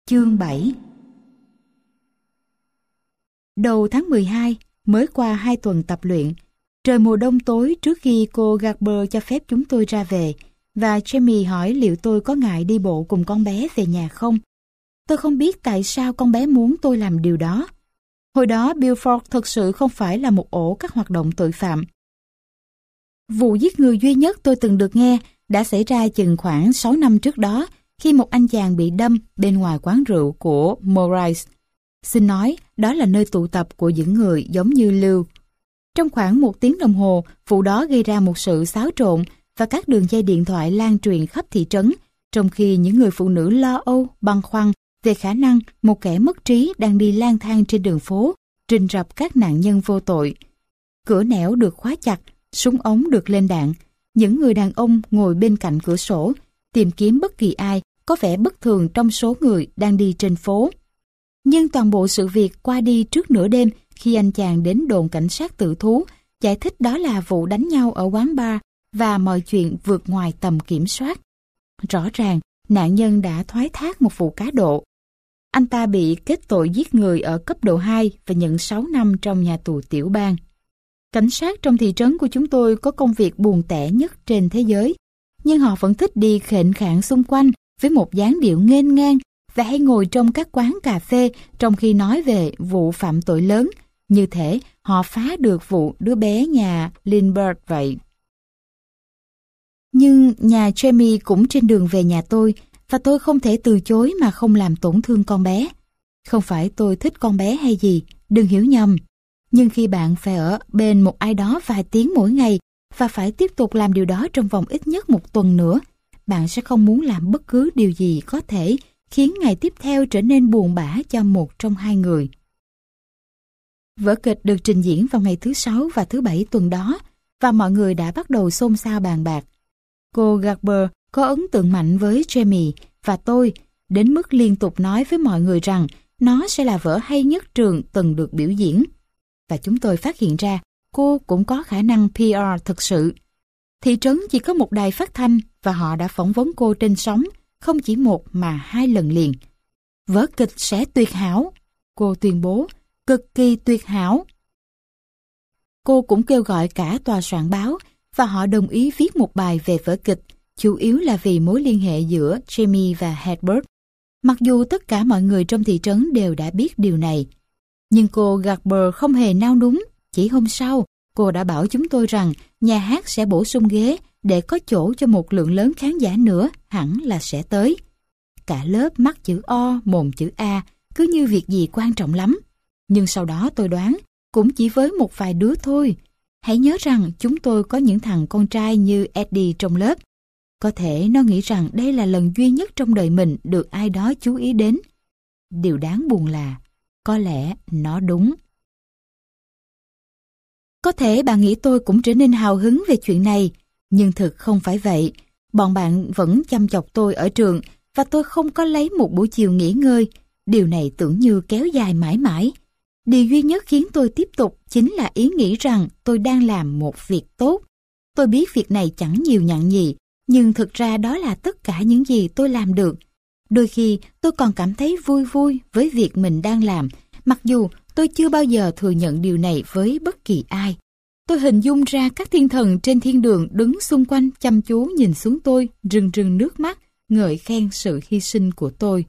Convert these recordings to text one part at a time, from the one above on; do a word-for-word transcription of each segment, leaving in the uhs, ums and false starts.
Chương bảy. Đầu tháng mười hai, mới qua hai tuần tập luyện, trời mùa đông tối trước khi cô Garber cho phép chúng tôi ra về, và Jamie hỏi liệu tôi có ngại đi bộ cùng con bé về nhà không. Tôi không biết tại sao con bé muốn tôi làm điều đó. Hồi đó Beaufort thực sự không phải là một ổ các hoạt động tội phạm. Vụ giết người duy nhất tôi từng được nghe đã xảy ra chừng khoảng sáu năm trước đó, khi một anh chàng bị đâm bên ngoài quán rượu của Maurice. Xin nói, đó là nơi tụ tập của những người giống như Lưu. Trong khoảng một tiếng đồng hồ, vụ đó gây ra một sự xáo trộn và các đường dây điện thoại lan truyền khắp thị trấn, trong khi những người phụ nữ lo âu, băn khoăn về khả năng một kẻ mất trí đang đi lang thang trên đường phố, rình rập các nạn nhân vô tội. Cửa nẻo được khóa chặt, súng ống được lên đạn. Những người đàn ông ngồi bên cạnh cửa sổ, tìm kiếm bất kỳ ai có vẻ bất thường trong số người đang đi trên phố. Nhưng toàn bộ sự việc qua đi trước nửa đêm khi anh chàng đến đồn cảnh sát tự thú, giải thích đó là vụ đánh nhau ở quán bar và mọi chuyện vượt ngoài tầm kiểm soát. Rõ ràng, nạn nhân đã thoái thác một vụ cá độ. Anh ta bị kết tội giết người ở cấp độ hai và nhận sáu năm trong nhà tù tiểu bang. Cảnh sát trong thị trấn của chúng tôi có công việc buồn tẻ nhất trên thế giới, nhưng họ vẫn thích đi khệnh khạng xung quanh với một dáng điệu nghênh ngang và hay ngồi trong các quán cà phê trong khi nói về vụ phạm tội lớn, như thể họ phá được vụ đứa bé nhà Lindbergh vậy. Nhưng nhà Jamie cũng trên đường về nhà tôi, và tôi không thể từ chối mà không làm tổn thương con bé. Không phải tôi thích con bé hay gì, đừng hiểu nhầm. Nhưng khi bạn phải ở bên một ai đó vài tiếng mỗi ngày và phải tiếp tục làm điều đó trong vòng ít nhất một tuần nữa, bạn sẽ không muốn làm bất cứ điều gì có thể khiến ngày tiếp theo trở nên buồn bã cho một trong hai người. Vở kịch được trình diễn vào ngày thứ sáu và thứ bảy tuần đó, và mọi người đã bắt đầu xôn xao bàn bạc. Cô Garber có ấn tượng mạnh với Jamie và tôi, đến mức liên tục nói với mọi người rằng nó sẽ là vở hay nhất trường từng được biểu diễn. Và chúng tôi phát hiện ra cô cũng có khả năng pê rờ thực sự. Thị trấn chỉ có một đài phát thanh và họ đã phỏng vấn cô trên sóng, không chỉ một mà hai lần liền. Vở kịch sẽ tuyệt hảo, cô tuyên bố, cực kỳ tuyệt hảo. Cô cũng kêu gọi cả tòa soạn báo và họ đồng ý viết một bài về vở kịch, chủ yếu là vì mối liên hệ giữa Jamie và Hedberg. Mặc dù tất cả mọi người trong thị trấn đều đã biết điều này. Nhưng cô Garber không hề nao núng. Chỉ hôm sau, cô đã bảo chúng tôi rằng nhà hát sẽ bổ sung ghế để có chỗ cho một lượng lớn khán giả nữa hẳn là sẽ tới. Cả lớp mắt chữ O, mồm chữ A, cứ như việc gì quan trọng lắm. Nhưng sau đó tôi đoán, cũng chỉ với một vài đứa thôi. Hãy nhớ rằng chúng tôi có những thằng con trai như Eddie trong lớp. Có thể nó nghĩ rằng đây là lần duy nhất trong đời mình được ai đó chú ý đến. Điều đáng buồn là, có lẽ nó đúng. Có thể bạn nghĩ tôi cũng trở nên hào hứng về chuyện này, nhưng thực không phải vậy. Bọn bạn vẫn chăm chọc tôi ở trường và tôi không có lấy một buổi chiều nghỉ ngơi. Điều này tưởng như kéo dài mãi mãi. Điều duy nhất khiến tôi tiếp tục chính là ý nghĩ rằng tôi đang làm một việc tốt. Tôi biết việc này chẳng nhiều nhặn nhì, nhưng thực ra đó là tất cả những gì tôi làm được. Đôi khi tôi còn cảm thấy vui vui với việc mình đang làm, mặc dù tôi chưa bao giờ thừa nhận điều này với bất kỳ ai. Tôi hình dung ra các thiên thần trên thiên đường đứng xung quanh chăm chú nhìn xuống tôi, rưng rưng nước mắt, ngợi khen sự hy sinh của tôi.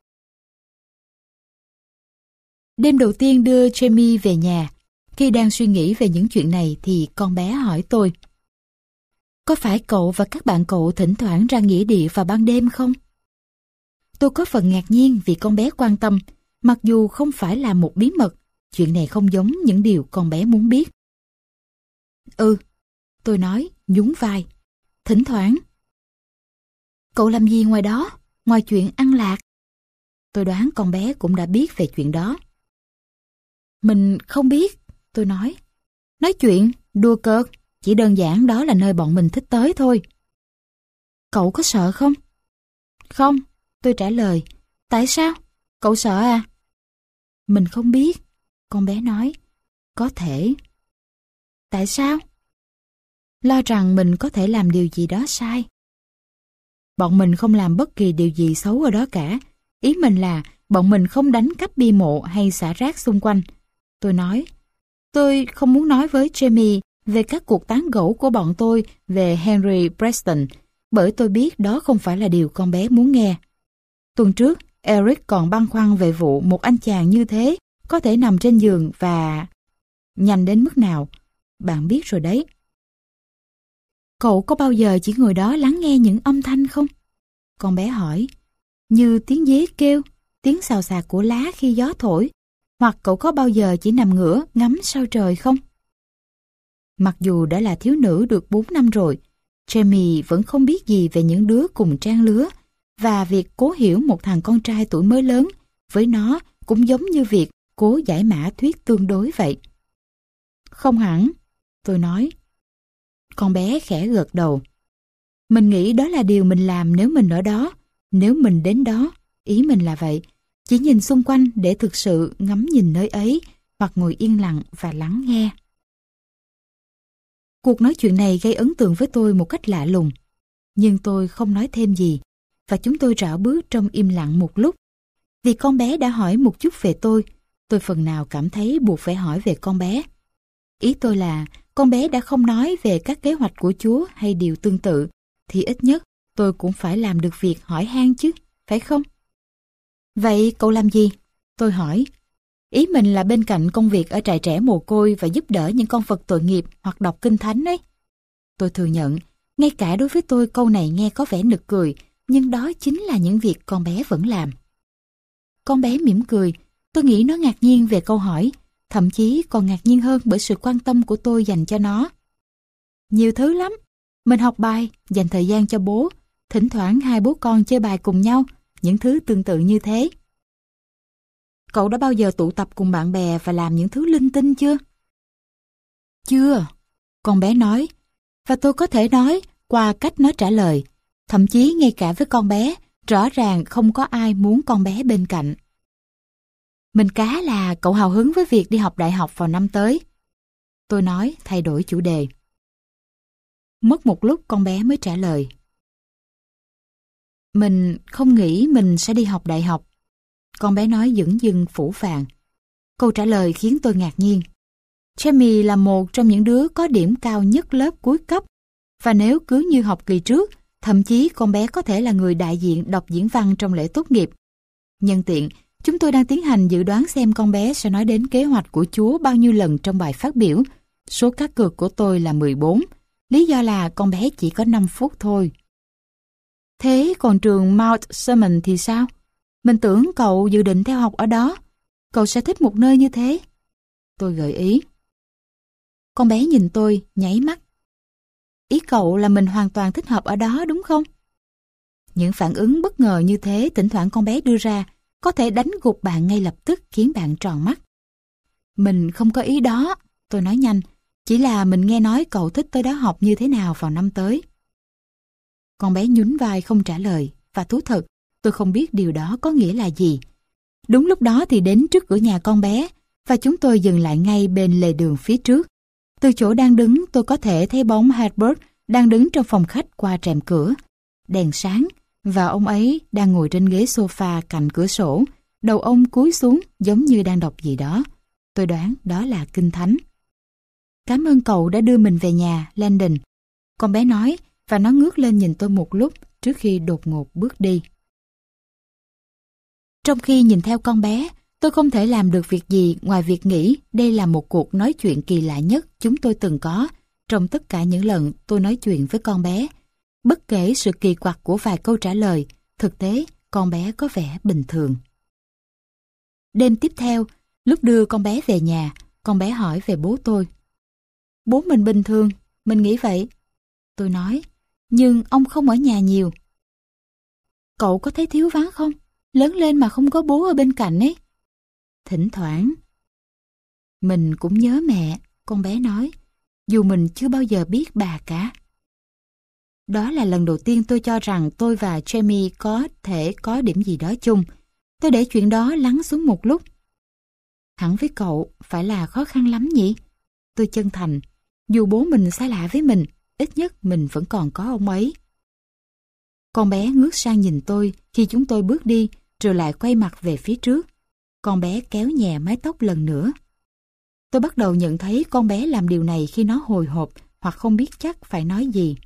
Đêm đầu tiên đưa Jamie về nhà, khi đang suy nghĩ về những chuyện này thì con bé hỏi tôi: có phải cậu và các bạn cậu thỉnh thoảng ra nghĩa địa vào ban đêm không? Tôi có phần ngạc nhiên vì con bé quan tâm, mặc dù không phải là một bí mật, chuyện này không giống những điều con bé muốn biết. Ừ, tôi nói, nhún vai. Thỉnh thoảng. Cậu làm gì ngoài đó, ngoài chuyện ăn lạc? Tôi đoán con bé cũng đã biết về chuyện đó. Mình không biết, tôi nói. Nói chuyện, đùa cợt, chỉ đơn giản đó là nơi bọn mình thích tới thôi. Cậu có sợ không? Không, tôi trả lời. Tại sao? Cậu sợ à? Mình không biết, con bé nói. Có thể. Tại sao? Lo rằng mình có thể làm điều gì đó sai. Bọn mình không làm bất kỳ điều gì xấu ở đó cả. Ý mình là bọn mình không đánh cắp bia mộ hay xả rác xung quanh. Tôi nói, tôi không muốn nói với Jamie về các cuộc tán gẫu của bọn tôi về Henry Preston, bởi tôi biết đó không phải là điều con bé muốn nghe. Tuần trước, Eric còn băn khoăn về vụ một anh chàng như thế có thể nằm trên giường và... nhanh đến mức nào, bạn biết rồi đấy. Cậu có bao giờ chỉ ngồi đó lắng nghe những âm thanh không? Con bé hỏi, như tiếng dế kêu, tiếng xào xạc của lá khi gió thổi, hoặc cậu có bao giờ chỉ nằm ngửa ngắm sao trời không? Mặc dù đã là thiếu nữ được bốn năm rồi, Jamie vẫn không biết gì về những đứa cùng trang lứa, và việc cố hiểu một thằng con trai tuổi mới lớn với nó cũng giống như việc cố giải mã thuyết tương đối vậy. Không hẳn, tôi nói. Con bé khẽ gật đầu. Mình nghĩ đó là điều mình làm nếu mình ở đó, nếu mình đến đó, ý mình là vậy. Chỉ nhìn xung quanh để thực sự ngắm nhìn nơi ấy, hoặc ngồi yên lặng và lắng nghe. Cuộc nói chuyện này gây ấn tượng với tôi một cách lạ lùng. Nhưng tôi không nói thêm gì, và chúng tôi rảo bước trong im lặng một lúc. Vì con bé đã hỏi một chút về tôi, tôi phần nào cảm thấy buộc phải hỏi về con bé. Ý tôi là, con bé đã không nói về các kế hoạch của Chúa hay điều tương tự, thì ít nhất tôi cũng phải làm được việc hỏi han chứ, phải không? Vậy cậu làm gì? Tôi hỏi. Ý mình là bên cạnh công việc ở trại trẻ mồ côi và giúp đỡ những con vật tội nghiệp hoặc đọc kinh thánh ấy. Tôi thừa nhận, ngay cả đối với tôi câu này nghe có vẻ nực cười, nhưng đó chính là những việc con bé vẫn làm. Con bé mỉm cười, tôi nghĩ nó ngạc nhiên về câu hỏi, thậm chí còn ngạc nhiên hơn bởi sự quan tâm của tôi dành cho nó. Nhiều thứ lắm. Mình học bài, dành thời gian cho bố, thỉnh thoảng hai bố con chơi bài cùng nhau, những thứ tương tự như thế. Cậu đã bao giờ tụ tập cùng bạn bè và làm những thứ linh tinh chưa? Chưa, con bé nói, và tôi có thể nói qua cách nó trả lời. Thậm chí ngay cả với con bé, rõ ràng không có ai muốn con bé bên cạnh. Mình cá là cậu hào hứng với việc đi học đại học vào năm tới. Tôi nói thay đổi chủ đề. Mất một lúc con bé mới trả lời. Mình không nghĩ mình sẽ đi học đại học. Con bé nói dửng dưng phũ phàng. Câu trả lời khiến tôi ngạc nhiên. Jamie là một trong những đứa có điểm cao nhất lớp cuối cấp, và nếu cứ như học kỳ trước, thậm chí con bé có thể là người đại diện đọc diễn văn trong lễ tốt nghiệp. Nhân tiện, chúng tôi đang tiến hành dự đoán xem con bé sẽ nói đến kế hoạch của Chúa bao nhiêu lần trong bài phát biểu. Số cá cược của tôi là mười bốn. Lý do là con bé chỉ có năm phút thôi. Thế còn trường Mount Sermon thì sao? Mình tưởng cậu dự định theo học ở đó. Cậu sẽ thích một nơi như thế. Tôi gợi ý. Con bé nhìn tôi, nháy mắt. Ý cậu là mình hoàn toàn thích hợp ở đó đúng không? Những phản ứng bất ngờ như thế thỉnh thoảng con bé đưa ra có thể đánh gục bạn ngay lập tức, khiến bạn tròn mắt. Mình không có ý đó, tôi nói nhanh. Chỉ là mình nghe nói cậu thích tới đó học như thế nào vào năm tới. Con bé nhún vai không trả lời, và thú thật, tôi không biết điều đó có nghĩa là gì. Đúng lúc đó thì đến trước cửa nhà con bé, và chúng tôi dừng lại ngay bên lề đường phía trước. Từ chỗ đang đứng, tôi có thể thấy bóng Herbert đang đứng trong phòng khách qua rèm cửa. Đèn sáng, và ông ấy đang ngồi trên ghế sofa cạnh cửa sổ, đầu ông cúi xuống giống như đang đọc gì đó. Tôi đoán đó là kinh thánh. Cảm ơn cậu đã đưa mình về nhà, Landon. Con bé nói, và nó ngước lên nhìn tôi một lúc trước khi đột ngột bước đi. Trong khi nhìn theo con bé, tôi không thể làm được việc gì ngoài việc nghĩ đây là một cuộc nói chuyện kỳ lạ nhất chúng tôi từng có trong tất cả những lần tôi nói chuyện với con bé. Bất kể sự kỳ quặc của vài câu trả lời, thực tế con bé có vẻ bình thường. Đêm tiếp theo, lúc đưa con bé về nhà, con bé hỏi về bố tôi. Bố mình bình thường, mình nghĩ vậy. Tôi nói, nhưng ông không ở nhà nhiều. Cậu có thấy thiếu vắng không? Lớn lên mà không có bố ở bên cạnh ấy. Thỉnh thoảng. Mình cũng nhớ mẹ, con bé nói, dù mình chưa bao giờ biết bà cả. Đó là lần đầu tiên tôi cho rằng tôi và Jamie có thể có điểm gì đó chung. Tôi để chuyện đó lắng xuống một lúc. Hẳn với cậu phải là khó khăn lắm nhỉ? Tôi chân thành, dù bố mình xa lạ với mình, ít nhất mình vẫn còn có ông ấy. Con bé ngước sang nhìn tôi khi chúng tôi bước đi, rồi lại quay mặt về phía trước. Con bé kéo nhẹ mái tóc lần nữa. Tôi bắt đầu nhận thấy con bé làm điều này khi nó hồi hộp hoặc không biết chắc phải nói gì.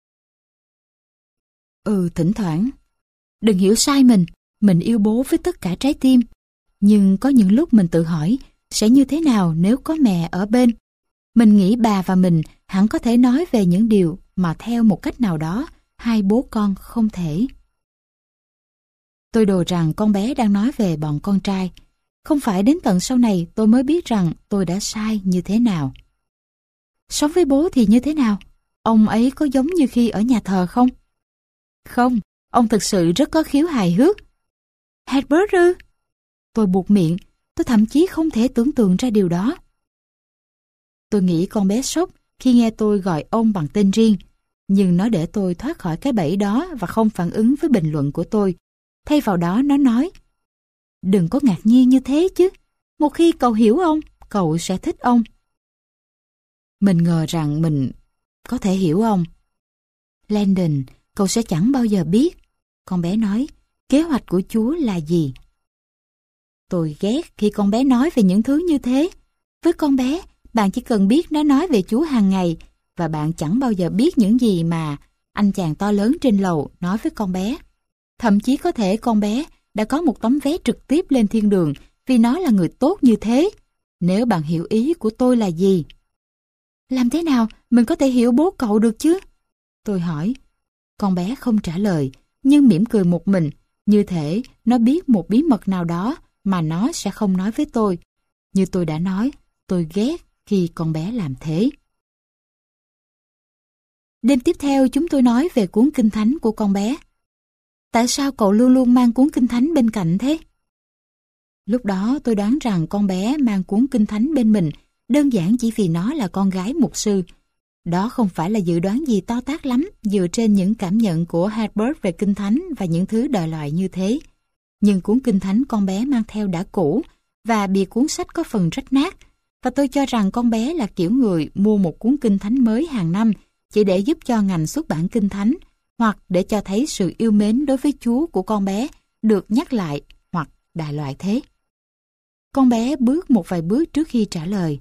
Ừ, thỉnh thoảng. Đừng hiểu sai mình, mình yêu bố với tất cả trái tim. Nhưng có những lúc mình tự hỏi sẽ như thế nào nếu có mẹ ở bên. Mình nghĩ bà và mình hẳn có thể nói về những điều mà theo một cách nào đó hai bố con không thể. Tôi đồ rằng con bé đang nói về bọn con trai. Không phải đến tận sau này tôi mới biết rằng tôi đã sai như thế nào. Sống với bố thì như thế nào? Ông ấy có giống như khi ở nhà thờ không? Không, ông thực sự rất có khiếu hài hước. Herbert ư? Tôi buột miệng, tôi thậm chí không thể tưởng tượng ra điều đó. Tôi nghĩ con bé sốc khi nghe tôi gọi ông bằng tên riêng, nhưng nó để tôi thoát khỏi cái bẫy đó và không phản ứng với bình luận của tôi. Thay vào đó nó nói, đừng có ngạc nhiên như thế chứ, một khi cậu hiểu ông, cậu sẽ thích ông. Mình ngờ rằng mình có thể hiểu ông. Landon, cậu sẽ chẳng bao giờ biết, con bé nói, kế hoạch của Chúa là gì. Tôi ghét khi con bé nói về những thứ như thế. Với con bé, bạn chỉ cần biết nó nói về Chúa hàng ngày, và bạn chẳng bao giờ biết những gì mà anh chàng to lớn trên lầu nói với con bé. Thậm chí có thể con bé đã có một tấm vé trực tiếp lên thiên đường vì nó là người tốt như thế, nếu bạn hiểu ý của tôi là gì. Làm thế nào mình có thể hiểu bố cậu được chứ? Tôi hỏi. Con bé không trả lời, nhưng mỉm cười một mình, như thể nó biết một bí mật nào đó mà nó sẽ không nói với tôi. Như tôi đã nói, tôi ghét khi con bé làm thế. Đêm tiếp theo chúng tôi nói về cuốn Kinh Thánh của con bé. Tại sao cậu luôn luôn mang cuốn Kinh Thánh bên cạnh thế? Lúc đó tôi đoán rằng con bé mang cuốn Kinh Thánh bên mình đơn giản chỉ vì nó là con gái mục sư. Đó không phải là dự đoán gì to tát lắm dựa trên những cảm nhận của Herbert về Kinh Thánh và những thứ đời loại như thế. Nhưng cuốn Kinh Thánh con bé mang theo đã cũ và bìa cuốn sách có phần rách nát, và tôi cho rằng con bé là kiểu người mua một cuốn Kinh Thánh mới hàng năm chỉ để giúp cho ngành xuất bản Kinh Thánh, hoặc để cho thấy sự yêu mến đối với Chúa của con bé được nhắc lại, hoặc đại loại thế. Con bé bước một vài bước trước khi trả lời.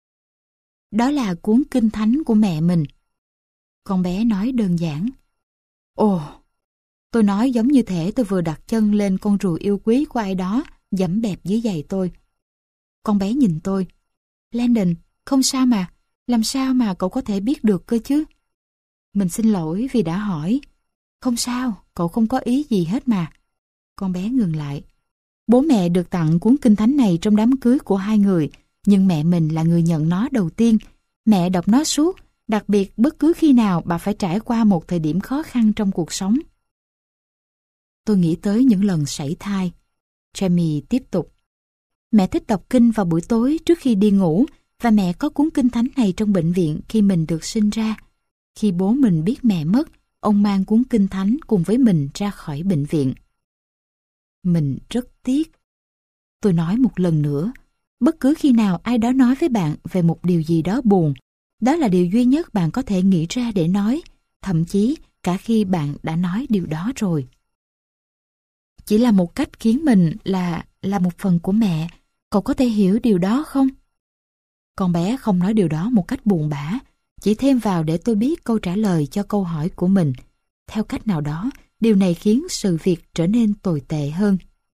Đó là cuốn Kinh Thánh của mẹ mình. Con bé nói đơn giản. Ồ, tôi nói giống như thể tôi vừa đặt chân lên con rùa yêu quý của ai đó giẫm bẹp dưới giày tôi. Con bé nhìn tôi. Landon, không sao mà, làm sao mà cậu có thể biết được cơ chứ? Mình xin lỗi vì đã hỏi. Không sao, cậu không có ý gì hết mà. Con bé ngừng lại. Bố mẹ được tặng cuốn Kinh Thánh này trong đám cưới của hai người, nhưng mẹ mình là người nhận nó đầu tiên. Mẹ đọc nó suốt, đặc biệt bất cứ khi nào bà phải trải qua một thời điểm khó khăn trong cuộc sống. Tôi nghĩ tới những lần sảy thai. Jamie tiếp tục. Mẹ thích đọc kinh vào buổi tối trước khi đi ngủ, và mẹ có cuốn Kinh Thánh này trong bệnh viện khi mình được sinh ra. Khi bố mình biết mẹ mất, ông mang cuốn Kinh Thánh cùng với mình ra khỏi bệnh viện. Mình rất tiếc. Tôi nói một lần nữa, bất cứ khi nào ai đó nói với bạn về một điều gì đó buồn, đó là điều duy nhất bạn có thể nghĩ ra để nói, thậm chí cả khi bạn đã nói điều đó rồi. Chỉ là một cách khiến mình là là một phần của mẹ. Cậu có thể hiểu điều đó không? Con bé không nói điều đó một cách buồn bã, chỉ thêm vào để tôi biết câu trả lời cho câu hỏi của mình. Theo cách nào đó, điều này khiến sự việc trở nên tồi tệ hơn.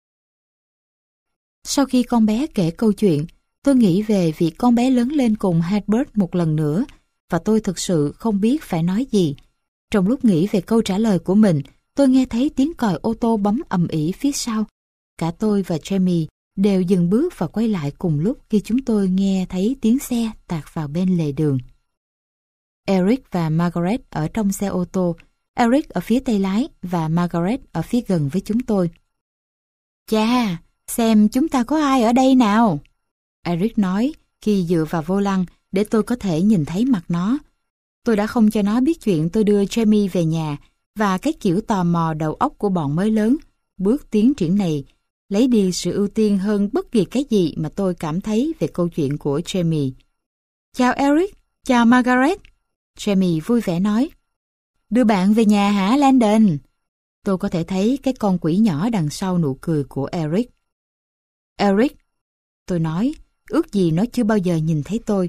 Sau khi con bé kể câu chuyện, tôi nghĩ về việc con bé lớn lên cùng Herbert một lần nữa, và tôi thực sự không biết phải nói gì. Trong lúc nghĩ về câu trả lời của mình, tôi nghe thấy tiếng còi ô tô bấm ầm ĩ phía sau. Cả tôi và Jamie đều dừng bước và quay lại cùng lúc khi chúng tôi nghe thấy tiếng xe tạt vào bên lề đường. Eric và Margaret ở trong xe ô tô, Eric ở phía tay lái và Margaret ở phía gần với chúng tôi. Chà, xem chúng ta có ai ở đây nào? Eric nói khi dựa vào vô lăng để tôi có thể nhìn thấy mặt nó. Tôi đã không cho nó biết chuyện tôi đưa Jamie về nhà, và cái kiểu tò mò đầu óc của bọn mới lớn, bước tiến triển này, lấy đi sự ưu tiên hơn bất kỳ cái gì mà tôi cảm thấy về câu chuyện của Jamie. Chào Eric, chào Margaret. Jamie vui vẻ nói. Đưa bạn về nhà hả Landon? Tôi có thể thấy cái con quỷ nhỏ đằng sau nụ cười của Eric. Eric, tôi nói, ước gì nó chưa bao giờ nhìn thấy tôi.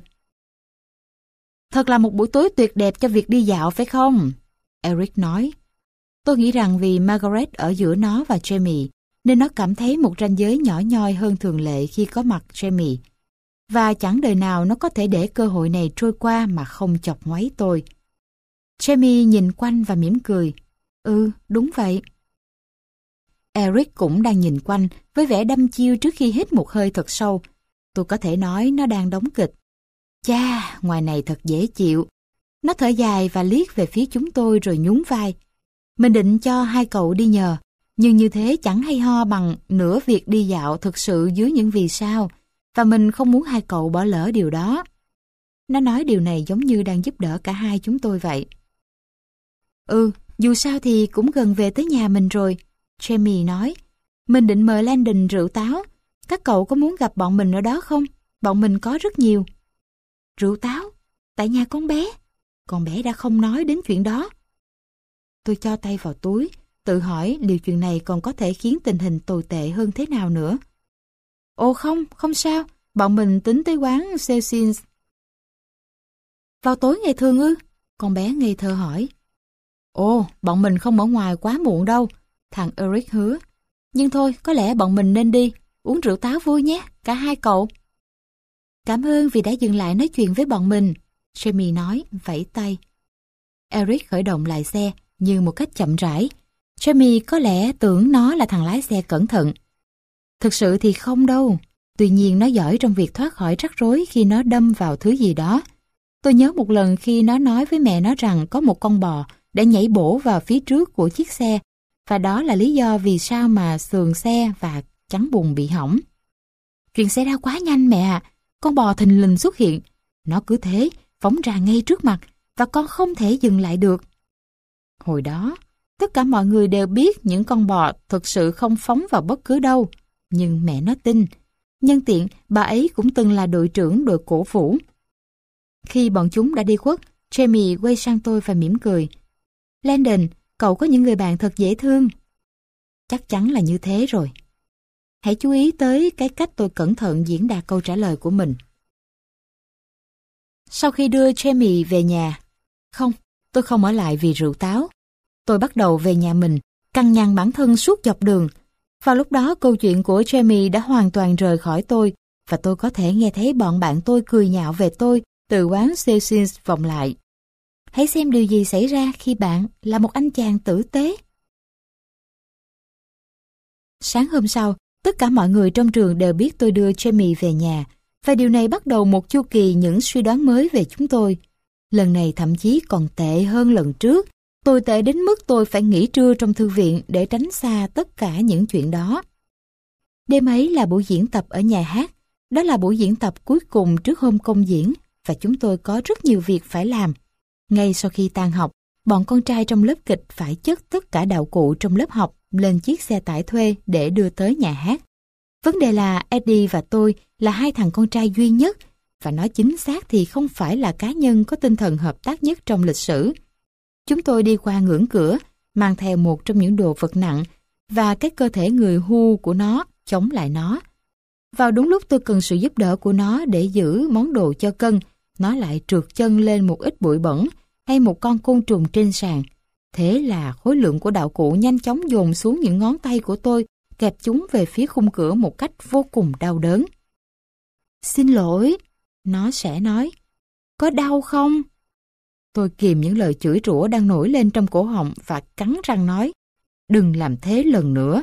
Thật là một buổi tối tuyệt đẹp cho việc đi dạo phải không? Eric nói. Tôi nghĩ rằng vì Margaret ở giữa nó và Jamie, nên nó cảm thấy một ranh giới nhỏ nhoi hơn thường lệ khi có mặt Jamie. Và chẳng đời nào nó có thể để cơ hội này trôi qua mà không chọc ngoáy tôi. Jamie nhìn quanh và mỉm cười. Ừ, đúng vậy. Eric cũng đang nhìn quanh với vẻ đăm chiêu trước khi hít một hơi thật sâu. Tôi có thể nói nó đang đóng kịch. Chà, ngoài này thật dễ chịu. Nó thở dài và liếc về phía chúng tôi rồi nhún vai. Mình định cho hai cậu đi nhờ, nhưng như thế chẳng hay ho bằng nửa việc đi dạo thực sự dưới những vì sao, và mình không muốn hai cậu bỏ lỡ điều đó. Nó nói điều này giống như đang giúp đỡ cả hai chúng tôi vậy. Ừ, dù sao thì cũng gần về tới nhà mình rồi, Jamie nói. Mình định mời Landon rượu táo. Các cậu có muốn gặp bọn mình ở đó không? Bọn mình có rất nhiều. Rượu táo? Tại nhà con bé? Con bé đã không nói đến chuyện đó. Tôi cho tay vào túi, tự hỏi liệu chuyện này còn có thể khiến tình hình tồi tệ hơn thế nào nữa. Ồ không, không sao, bọn mình tính tới quán Cecil's. Vào tối ngày thường ư? Con bé ngây thơ hỏi. Ồ, bọn mình không ở ngoài quá muộn đâu, thằng Eric hứa. Nhưng thôi, có lẽ bọn mình nên đi, uống rượu táo vui nhé, cả hai cậu. Cảm ơn vì đã dừng lại nói chuyện với bọn mình, Jamie nói, vẫy tay. Eric khởi động lại xe, nhưng một cách chậm rãi. Jamie có lẽ tưởng nó là thằng lái xe cẩn thận. Thực sự thì không đâu. Tuy nhiên nó giỏi trong việc thoát khỏi rắc rối khi nó đâm vào thứ gì đó. Tôi nhớ một lần khi nó nói với mẹ nó rằng có một con bò đã nhảy bổ vào phía trước của chiếc xe, và đó là lý do vì sao mà sườn xe và chắn bùn bị hỏng. Chuyện xảy ra quá nhanh mẹ ạ. Con bò thình lình xuất hiện. Nó cứ thế phóng ra ngay trước mặt, và con không thể dừng lại được. Hồi đó, tất cả mọi người đều biết những con bò thực sự không phóng vào bất cứ đâu. Nhưng mẹ nó tin. Nhân tiện, bà ấy cũng từng là đội trưởng đội cổ vũ. Khi bọn chúng đã đi khuất, Jamie quay sang tôi và mỉm cười. Landon, cậu có những người bạn thật dễ thương. Chắc chắn là như thế rồi. Hãy chú ý tới cái cách tôi cẩn thận diễn đạt câu trả lời của mình. Sau khi đưa Jamie về nhà, không, tôi không ở lại vì rượu táo. Tôi bắt đầu về nhà mình, căng nhằn bản thân suốt dọc đường. Vào lúc đó câu chuyện của Jamie đã hoàn toàn rời khỏi tôi, và tôi có thể nghe thấy bọn bạn tôi cười nhạo về tôi từ quán Cecil's vọng lại. Hãy xem điều gì xảy ra khi bạn là một anh chàng tử tế. Sáng hôm sau, tất cả mọi người trong trường đều biết tôi đưa Jamie về nhà, và điều này bắt đầu một chu kỳ những suy đoán mới về chúng tôi. Lần này thậm chí còn tệ hơn lần trước. Tồi tệ đến mức tôi phải nghỉ trưa trong thư viện để tránh xa tất cả những chuyện đó. Đêm ấy là buổi diễn tập ở nhà hát. Đó là buổi diễn tập cuối cùng trước hôm công diễn, và chúng tôi có rất nhiều việc phải làm. Ngay sau khi tan học, bọn con trai trong lớp kịch phải chất tất cả đạo cụ trong lớp học lên chiếc xe tải thuê để đưa tới nhà hát. Vấn đề là Eddie và tôi là hai thằng con trai duy nhất, và nói chính xác thì không phải là cá nhân có tinh thần hợp tác nhất trong lịch sử. Chúng tôi đi qua ngưỡng cửa, mang theo một trong những đồ vật nặng, và cái cơ thể người hưu của nó chống lại nó. Vào đúng lúc tôi cần sự giúp đỡ của nó để giữ món đồ cho cân, nó lại trượt chân lên một ít bụi bẩn hay một con côn trùng trên sàn. Thế là khối lượng của đạo cụ nhanh chóng dồn xuống những ngón tay của tôi, kẹp chúng về phía khung cửa một cách vô cùng đau đớn. Xin lỗi, nó sẽ nói. Có đau không? Tôi kìm những lời chửi rủa đang nổi lên trong cổ họng và cắn răng nói, đừng làm thế lần nữa.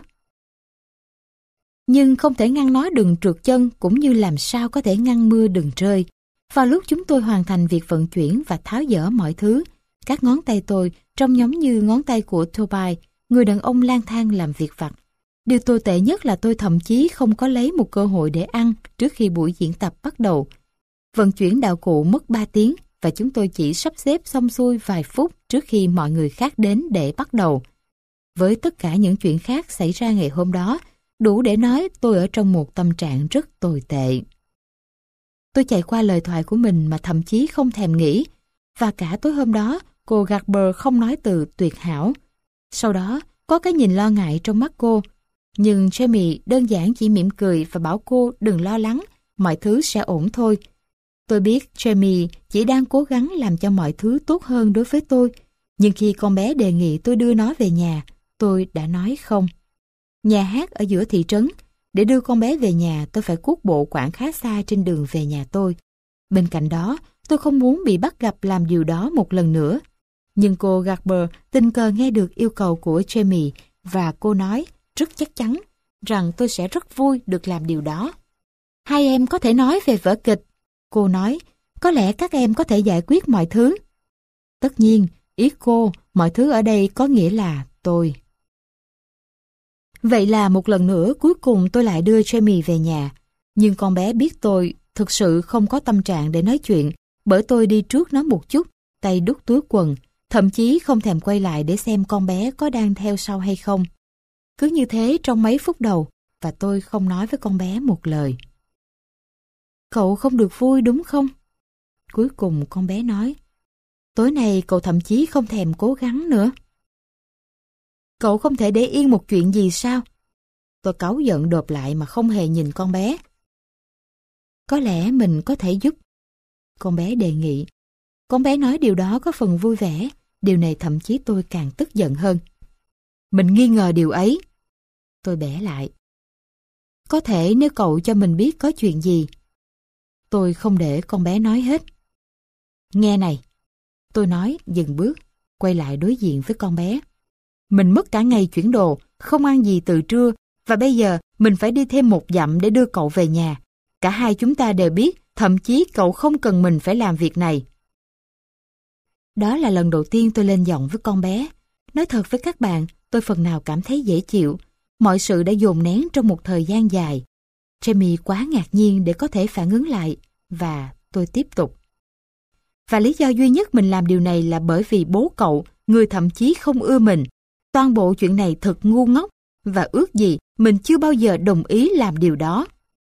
Nhưng không thể ngăn nó đừng trượt chân, cũng như làm sao có thể ngăn mưa đừng rơi. Vào lúc chúng tôi hoàn thành việc vận chuyển và tháo dỡ mọi thứ, các ngón tay tôi trông giống như ngón tay của Toby, người đàn ông lang thang làm việc vặt. Điều tồi tệ nhất là tôi thậm chí không có lấy một cơ hội để ăn trước khi buổi diễn tập bắt đầu. Vận chuyển đạo cụ mất ba tiếng, và chúng tôi chỉ sắp xếp xong xuôi vài phút trước khi mọi người khác đến để bắt đầu. Với tất cả những chuyện khác xảy ra ngày hôm đó, đủ để nói tôi ở trong một tâm trạng rất tồi tệ. Tôi chạy qua lời thoại của mình mà thậm chí không thèm nghĩ, và cả tối hôm đó, cô Garber không nói từ tuyệt hảo. Sau đó, có cái nhìn lo ngại trong mắt cô. Nhưng Jamie đơn giản chỉ mỉm cười và bảo cô đừng lo lắng, mọi thứ sẽ ổn thôi. Tôi biết Jamie chỉ đang cố gắng làm cho mọi thứ tốt hơn đối với tôi, nhưng khi con bé đề nghị tôi đưa nó về nhà, tôi đã nói không. Nhà hát ở giữa thị trấn, để đưa con bé về nhà tôi phải cuốc bộ quãng khá xa trên đường về nhà tôi. Bên cạnh đó, tôi không muốn bị bắt gặp làm điều đó một lần nữa. Nhưng cô Garber tình cờ nghe được yêu cầu của Jamie và cô nói rất chắc chắn rằng tôi sẽ rất vui được làm điều đó. Hai em có thể nói về vở kịch. Cô nói, có lẽ các em có thể giải quyết mọi thứ. Tất nhiên, ý cô, mọi thứ ở đây có nghĩa là tôi. Vậy là một lần nữa cuối cùng tôi lại đưa Jamie về nhà. Nhưng con bé biết tôi thực sự không có tâm trạng để nói chuyện, bởi tôi đi trước nó một chút, tay đút túi quần, thậm chí không thèm quay lại để xem con bé có đang theo sau hay không. Cứ như thế trong mấy phút đầu, và tôi không nói với con bé một lời. Cậu không được vui đúng không? Cuối cùng con bé nói, tối nay cậu thậm chí không thèm cố gắng nữa. Cậu không thể để yên một chuyện gì sao? Tôi cáu giận đột lại mà không hề nhìn con bé. Có lẽ mình có thể giúp. Con bé đề nghị. Con bé nói điều đó có phần vui vẻ, điều này thậm chí tôi càng tức giận hơn. Mình nghi ngờ điều ấy. Tôi bẻ lại. Có thể nếu cậu cho mình biết có chuyện gì. Tôi không để con bé nói hết. Nghe này. Tôi nói dừng bước, quay lại đối diện với con bé. Mình mất cả ngày chuyển đồ, không ăn gì từ trưa, và bây giờ mình phải đi thêm một dặm để đưa cậu về nhà. Cả hai chúng ta đều biết, thậm chí cậu không cần mình phải làm việc này. Đó là lần đầu tiên tôi lên giọng với con bé. Nói thật với các bạn, tôi phần nào cảm thấy dễ chịu. Mọi sự đã dồn nén trong một thời gian dài. Jamie quá ngạc nhiên để có thể phản ứng lại, và tôi tiếp tục. Và lý do duy nhất mình làm điều này là bởi vì bố cậu, người thậm chí không ưa mình. Toàn bộ chuyện này thật ngu ngốc, và ước gì mình chưa bao giờ đồng ý làm điều đó.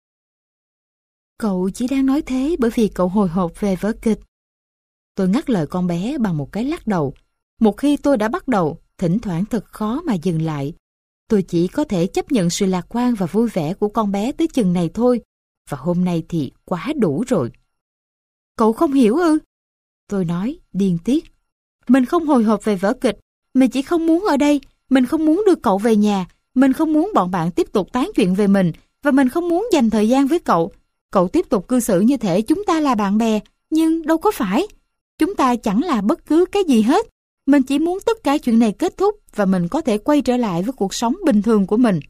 Cậu chỉ đang nói thế bởi vì cậu hồi hộp về vở kịch. Tôi ngắt lời con bé bằng một cái lắc đầu. Một khi tôi đã bắt đầu, thỉnh thoảng thật khó mà dừng lại. Tôi chỉ có thể chấp nhận sự lạc quan và vui vẻ của con bé tới chừng này thôi. Và hôm nay thì quá đủ rồi. Cậu không hiểu ư? Tôi nói, điên tiết. Mình không hồi hộp về vở kịch. Mình chỉ không muốn ở đây. Mình không muốn đưa cậu về nhà. Mình không muốn bọn bạn tiếp tục tán chuyện về mình. Và mình không muốn dành thời gian với cậu. Cậu tiếp tục cư xử như thể chúng ta là bạn bè. Nhưng đâu có phải. Chúng ta chẳng là bất cứ cái gì hết. Mình chỉ muốn tất cả chuyện này kết thúc và mình có thể quay trở lại với cuộc sống bình thường của mình.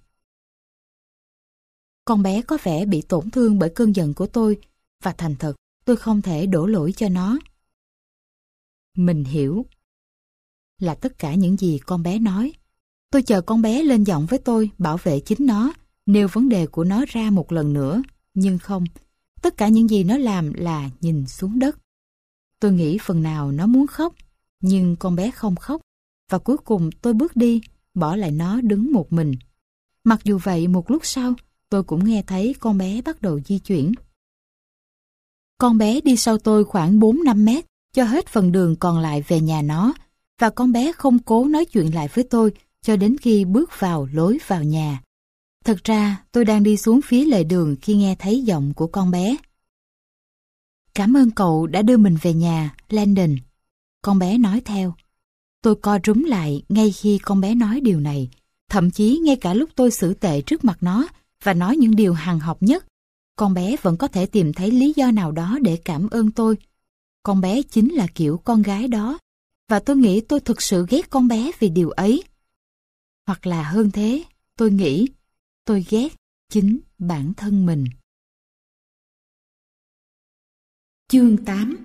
Con bé có vẻ bị tổn thương bởi cơn giận của tôi, và thành thật, tôi không thể đổ lỗi cho nó. Mình hiểu. Là tất cả những gì con bé nói. Tôi chờ con bé lên giọng với tôi, bảo vệ chính nó, nêu vấn đề của nó ra một lần nữa. Nhưng không, tất cả những gì nó làm là nhìn xuống đất. Tôi nghĩ phần nào nó muốn khóc, nhưng con bé không khóc, và cuối cùng tôi bước đi, bỏ lại nó đứng một mình. Mặc dù vậy, một lúc sau, tôi cũng nghe thấy con bé bắt đầu di chuyển. Con bé đi sau tôi khoảng bốn năm mét, cho hết phần đường còn lại về nhà nó, và con bé không cố nói chuyện lại với tôi cho đến khi bước vào lối vào nhà. Thật ra, tôi đang đi xuống phía lề đường khi nghe thấy giọng của con bé. Cảm ơn cậu đã đưa mình về nhà, Landon. Con bé nói theo. Tôi co rúm lại ngay khi con bé nói điều này, thậm chí ngay cả lúc tôi xử tệ trước mặt nó và nói những điều hằn học nhất, con bé vẫn có thể tìm thấy lý do nào đó để cảm ơn tôi. Con bé chính là kiểu con gái đó, và tôi nghĩ tôi thực sự ghét con bé vì điều ấy. Hoặc là hơn thế, tôi nghĩ tôi ghét chính bản thân mình. Chương tám.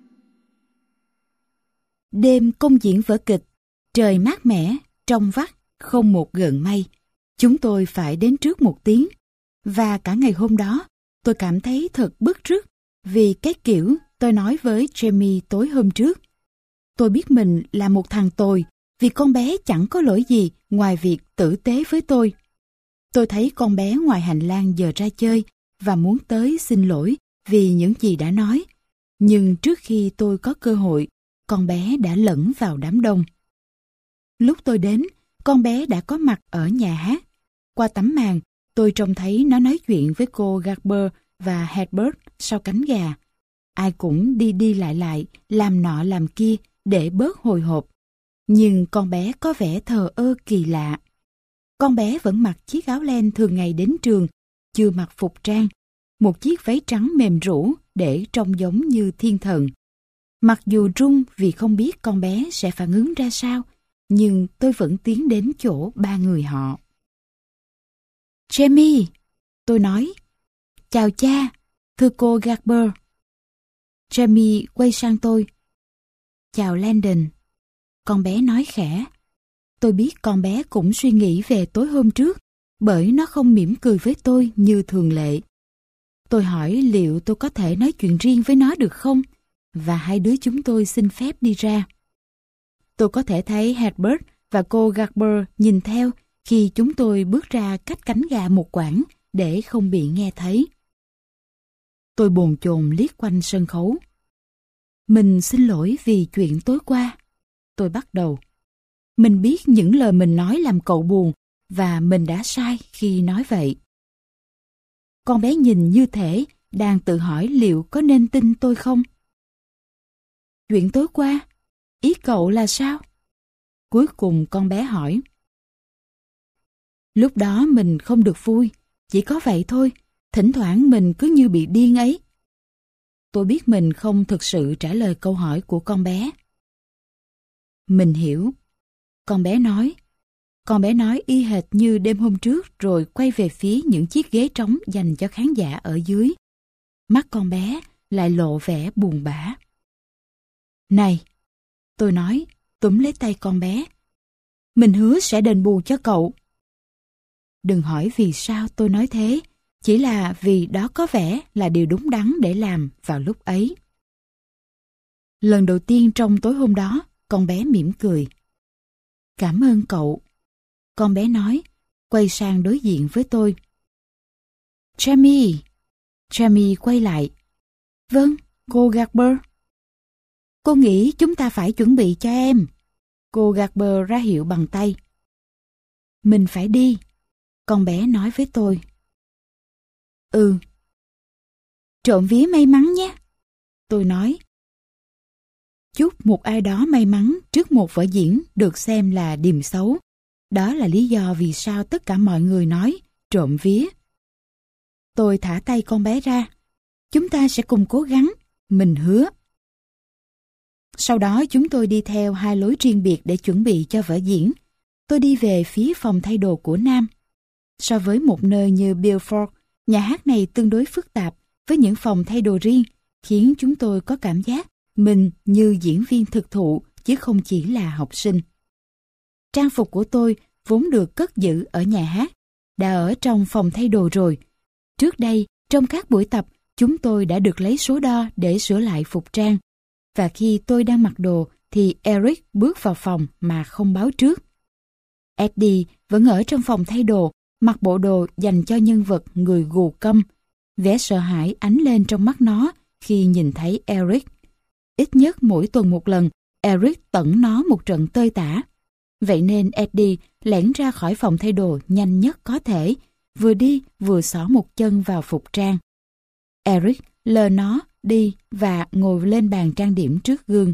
Đêm công diễn vở kịch, trời mát mẻ, trong vắt, không một gợn mây. Chúng tôi phải đến trước một tiếng, và cả ngày hôm đó, tôi cảm thấy thật bứt rứt vì cái kiểu tôi nói với Jamie tối hôm trước. Tôi biết mình là một thằng tồi vì con bé chẳng có lỗi gì ngoài việc tử tế với tôi. Tôi thấy con bé ngoài hành lang giờ ra chơi và muốn tới xin lỗi vì những gì đã nói. Nhưng trước khi tôi có cơ hội, con bé đã lẫn vào đám đông. Lúc tôi đến, con bé đã có mặt ở nhà hát. Qua tấm màn, tôi trông thấy nó nói chuyện với cô Garber và Herbert sau cánh gà. Ai cũng đi đi lại lại, làm nọ làm kia để bớt hồi hộp. Nhưng con bé có vẻ thờ ơ kỳ lạ. Con bé vẫn mặc chiếc áo len thường ngày đến trường, chưa mặc phục trang, một chiếc váy trắng mềm rũ để trông giống như thiên thần. Mặc dù run vì không biết con bé sẽ phản ứng ra sao, nhưng tôi vẫn tiến đến chỗ ba người họ. Jamie, tôi nói. Chào cha, thưa cô Garber. Jamie quay sang tôi. Chào Landon. Con bé nói khẽ. Tôi biết con bé cũng suy nghĩ về tối hôm trước, bởi nó không mỉm cười với tôi như thường lệ. Tôi hỏi liệu tôi có thể nói chuyện riêng với nó được không, và hai đứa chúng tôi xin phép đi ra. Tôi có thể thấy Herbert và cô Garber nhìn theo khi chúng tôi bước ra cách cánh gà một quãng để không bị nghe thấy. Tôi bồn chồn liếc quanh sân khấu. Mình xin lỗi vì chuyện tối qua. Tôi bắt đầu. Mình biết những lời mình nói làm cậu buồn, và mình đã sai khi nói vậy. Con bé nhìn như thể đang tự hỏi liệu có nên tin tôi không. Chuyện tối qua, ý cậu là sao? Cuối cùng con bé hỏi. Lúc đó mình không được vui, chỉ có vậy thôi, thỉnh thoảng mình cứ như bị điên ấy. Tôi biết mình không thực sự trả lời câu hỏi của con bé. Mình hiểu. Con bé nói. Con bé nói y hệt như đêm hôm trước rồi quay về phía những chiếc ghế trống dành cho khán giả ở dưới. Mắt con bé lại lộ vẻ buồn bã. Này, tôi nói, túm lấy tay con bé. Mình hứa sẽ đền bù cho cậu. Đừng hỏi vì sao tôi nói thế, chỉ là vì đó có vẻ là điều đúng đắn để làm vào lúc ấy. Lần đầu tiên trong tối hôm đó, con bé mỉm cười. Cảm ơn cậu. Con bé nói, quay sang đối diện với tôi. Jamie. Jamie quay lại. Vâng, cô Garber. Cô nghĩ chúng ta phải chuẩn bị cho em. Cô Garber ra hiệu bằng tay. Mình phải đi. Con bé nói với tôi. Ừ. Trộm vía may mắn nhé. Tôi nói. Chúc một ai đó may mắn trước một vở diễn được xem là điềm xấu. Đó là lý do vì sao tất cả mọi người nói trộm vía. Tôi thả tay con bé ra. Chúng ta sẽ cùng cố gắng, mình hứa. Sau đó chúng tôi đi theo hai lối riêng biệt để chuẩn bị cho vở diễn. Tôi đi về phía phòng thay đồ của Nam. So với một nơi như Beaufort, nhà hát này tương đối phức tạp với những phòng thay đồ riêng, khiến chúng tôi có cảm giác mình như diễn viên thực thụ chứ không chỉ là học sinh. Trang phục của tôi vốn được cất giữ ở nhà hát, đã ở trong phòng thay đồ rồi. Trước đây, trong các buổi tập, chúng tôi đã được lấy số đo để sửa lại phục trang. Và khi tôi đang mặc đồ thì Eric bước vào phòng mà không báo trước. Eddie vẫn ở trong phòng thay đồ, mặc bộ đồ dành cho nhân vật người gù câm. Vẻ sợ hãi ánh lên trong mắt nó khi nhìn thấy Eric. Ít nhất mỗi tuần một lần, Eric tẩn nó một trận tơi tả. Vậy nên Eddie lẻn ra khỏi phòng thay đồ nhanh nhất có thể, vừa đi vừa xỏ một chân vào phục trang. Eric lờ nó đi và ngồi lên bàn trang điểm trước gương.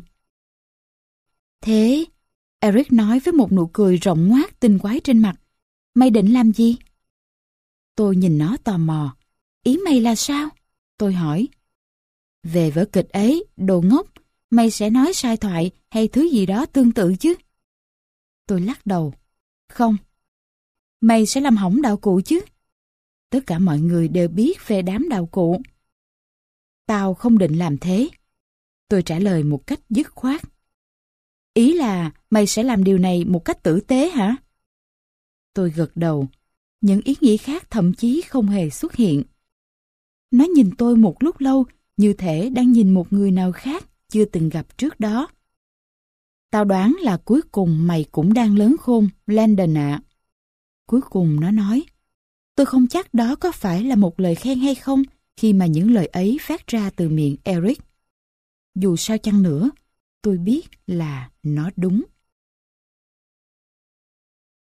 Thế, Eric nói với một nụ cười rộng ngoác tinh quái trên mặt. Mày định làm gì? Tôi nhìn nó tò mò. Ý mày là sao? Tôi hỏi. Về vở kịch ấy, đồ ngốc, mày sẽ nói sai thoại hay thứ gì đó tương tự chứ? Tôi lắc đầu. Không. Mày sẽ làm hỏng đạo cụ chứ? Tất cả mọi người đều biết về đám đạo cụ. Tao không định làm thế. Tôi trả lời một cách dứt khoát. Ý là mày sẽ làm điều này một cách tử tế hả? Tôi gật đầu. Những ý nghĩ khác thậm chí không hề xuất hiện. Nó nhìn tôi một lúc lâu, như thể đang nhìn một người nào khác chưa từng gặp trước đó. Tao đoán là cuối cùng mày cũng đang lớn khôn, Landon ạ. Cuối cùng nó nói. Tôi không chắc đó có phải là một lời khen hay không khi mà những lời ấy phát ra từ miệng Eric. Dù sao chăng nữa, tôi biết là nó đúng.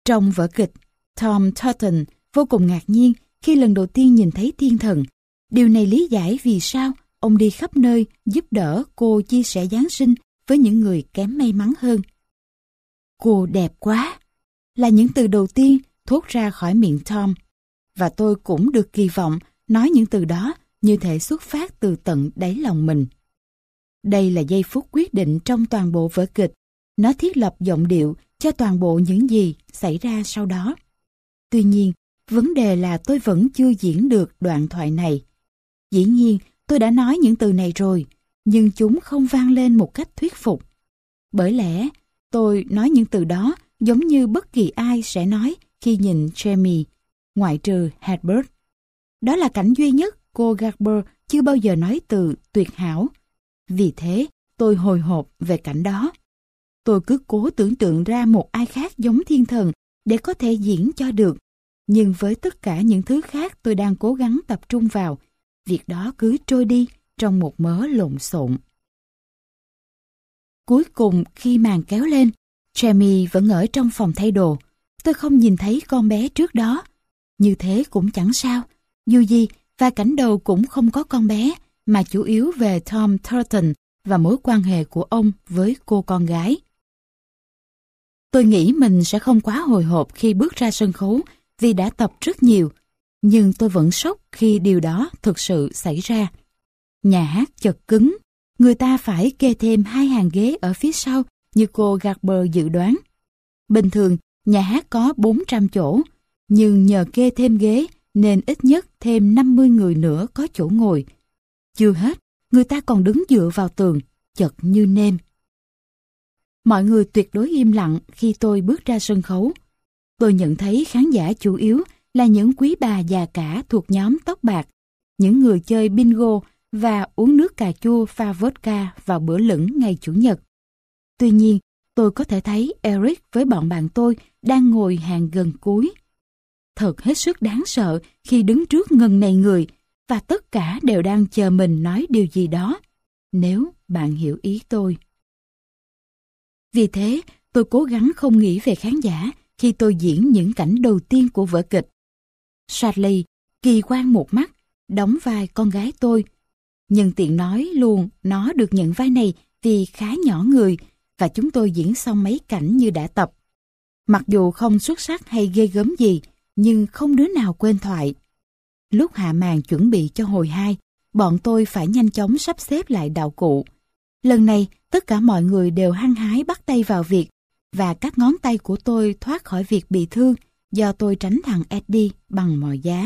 Trong vở kịch, Tom Turton vô cùng ngạc nhiên khi lần đầu tiên nhìn thấy thiên thần. Điều này lý giải vì sao ông đi khắp nơi giúp đỡ cô chia sẻ Giáng sinh với những người kém may mắn hơn. Cô đẹp quá, là những từ đầu tiên thốt ra khỏi miệng Tom. Và tôi cũng được kỳ vọng nói những từ đó như thể xuất phát từ tận đáy lòng mình. Đây là giây phút quyết định trong toàn bộ vở kịch. Nó thiết lập giọng điệu cho toàn bộ những gì xảy ra sau đó. Tuy nhiên, vấn đề là tôi vẫn chưa diễn được đoạn thoại này. Dĩ nhiên, tôi đã nói những từ này rồi, nhưng chúng không vang lên một cách thuyết phục. Bởi lẽ, tôi nói những từ đó giống như bất kỳ ai sẽ nói khi nhìn Jamie, ngoại trừ Hedbert. Đó là cảnh duy nhất cô Garber chưa bao giờ nói từ tuyệt hảo. Vì thế, tôi hồi hộp về cảnh đó. Tôi cứ cố tưởng tượng ra một ai khác giống thiên thần để có thể diễn cho được. Nhưng với tất cả những thứ khác tôi đang cố gắng tập trung vào, việc đó cứ trôi đi trong một mớ lộn xộn. Cuối cùng khi màn kéo lên, Jamie vẫn ở trong phòng thay đồ. Tôi không nhìn thấy con bé trước đó. Như thế cũng chẳng sao. Dù gì, và cảnh đầu cũng không có con bé, mà chủ yếu về Tom Turton và mối quan hệ của ông với cô con gái. Tôi nghĩ mình sẽ không quá hồi hộp khi bước ra sân khấu vì đã tập rất nhiều, nhưng tôi vẫn sốc khi điều đó thực sự xảy ra. Nhà hát chật cứng, người ta phải kê thêm hai hàng ghế ở phía sau như cô Garber dự đoán. Bình thường, nhà hát có bốn trăm chỗ, nhưng nhờ kê thêm ghế nên ít nhất thêm năm mươi người nữa có chỗ ngồi. Chưa hết, người ta còn đứng dựa vào tường, chật như nêm. Mọi người tuyệt đối im lặng khi tôi bước ra sân khấu. Tôi nhận thấy khán giả chủ yếu là những quý bà già cả thuộc nhóm tóc bạc, những người chơi bingo và uống nước cà chua pha vodka vào bữa lửng ngày Chủ nhật. Tuy nhiên, tôi có thể thấy Eric với bọn bạn tôi đang ngồi hàng gần cuối. Thật hết sức đáng sợ khi đứng trước ngần này người, và tất cả đều đang chờ mình nói điều gì đó, nếu bạn hiểu ý tôi. Vì thế, tôi cố gắng không nghĩ về khán giả khi tôi diễn những cảnh đầu tiên của vở kịch. Charlie, kỳ quan một mắt, đóng vai con gái tôi. Nhân tiện nói luôn nó được nhận vai này vì khá nhỏ người, và chúng tôi diễn xong mấy cảnh như đã tập. Mặc dù không xuất sắc hay ghê gớm gì, nhưng không đứa nào quên thoại. Lúc hạ màn chuẩn bị cho hồi hai, bọn tôi phải nhanh chóng sắp xếp lại đạo cụ. Lần này, tất cả mọi người đều hăng hái bắt tay vào việc, và các ngón tay của tôi thoát khỏi việc bị thương do tôi tránh thằng Eddie bằng mọi giá.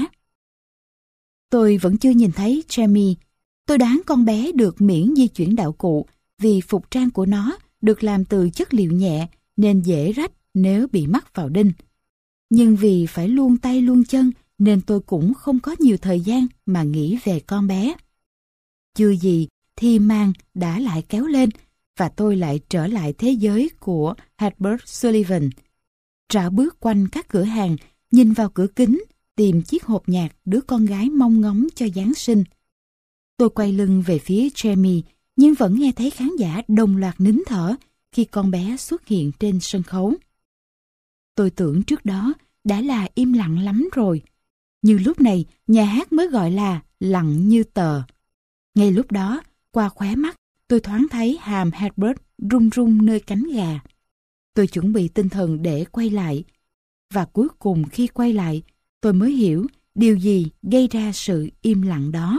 Tôi vẫn chưa nhìn thấy Jamie. Tôi đoán con bé được miễn di chuyển đạo cụ vì phục trang của nó được làm từ chất liệu nhẹ nên dễ rách nếu bị mắc vào đinh. Nhưng vì phải luông tay luông chân nên tôi cũng không có nhiều thời gian mà nghĩ về con bé. Chưa gì thì màn đã lại kéo lên và tôi lại trở lại thế giới của Herbert Sullivan. Rảo bước quanh các cửa hàng, nhìn vào cửa kính, tìm chiếc hộp nhạc đứa con gái mong ngóng cho Giáng sinh. Tôi quay lưng về phía Jamie, nhưng vẫn nghe thấy khán giả đồng loạt nín thở khi con bé xuất hiện trên sân khấu. Tôi tưởng trước đó đã là im lặng lắm rồi, nhưng lúc này nhà hát mới gọi là lặng như tờ. Ngay lúc đó, qua khóe mắt, tôi thoáng thấy hàm Herbert run run nơi cánh gà. Tôi chuẩn bị tinh thần để quay lại, và cuối cùng khi quay lại, tôi mới hiểu điều gì gây ra sự im lặng đó.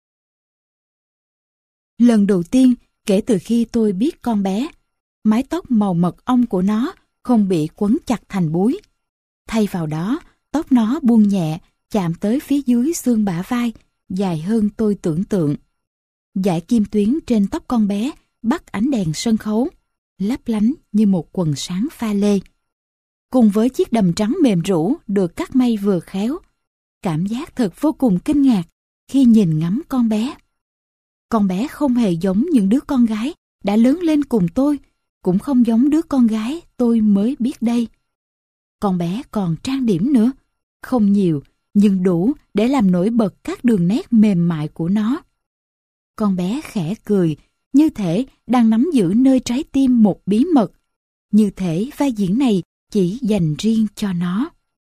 Lần đầu tiên kể từ khi tôi biết con bé, mái tóc màu mật ong của nó không bị quấn chặt thành búi. Thay vào đó, tóc nó buông nhẹ, chạm tới phía dưới xương bả vai, dài hơn tôi tưởng tượng. Dải kim tuyến trên tóc con bé bắt ánh đèn sân khấu, lấp lánh như một quần sáng pha lê. Cùng với chiếc đầm trắng mềm rũ được cắt may vừa khéo, cảm giác thật vô cùng kinh ngạc khi nhìn ngắm con bé. Con bé không hề giống những đứa con gái đã lớn lên cùng tôi, cũng không giống đứa con gái tôi mới biết đây. Con bé còn trang điểm nữa, không nhiều nhưng đủ để làm nổi bật các đường nét mềm mại của nó. Con bé khẽ cười, như thể đang nắm giữ nơi trái tim một bí mật. Như thể vai diễn này chỉ dành riêng cho nó.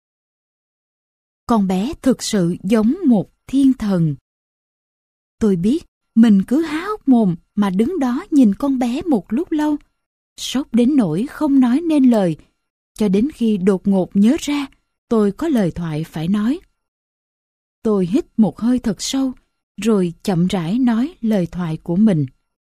Con bé thực sự giống một thiên thần. Tôi biết mình cứ há hốc mồm mà đứng đó nhìn con bé một lúc lâu, sốc đến nỗi không nói nên lời, cho đến khi đột ngột nhớ ra tôi có lời thoại phải nói. Tôi hít một hơi thật sâu, rồi chậm rãi nói lời thoại của mình.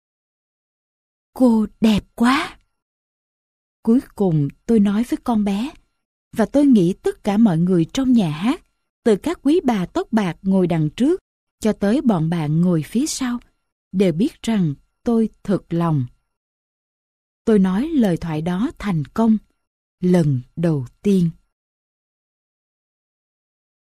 Cô đẹp quá! Cuối cùng tôi nói với con bé, và tôi nghĩ tất cả mọi người trong nhà hát, từ các quý bà tóc bạc ngồi đằng trước cho tới bọn bạn ngồi phía sau, đều biết rằng tôi thực lòng. Tôi nói lời thoại đó thành công, lần đầu tiên.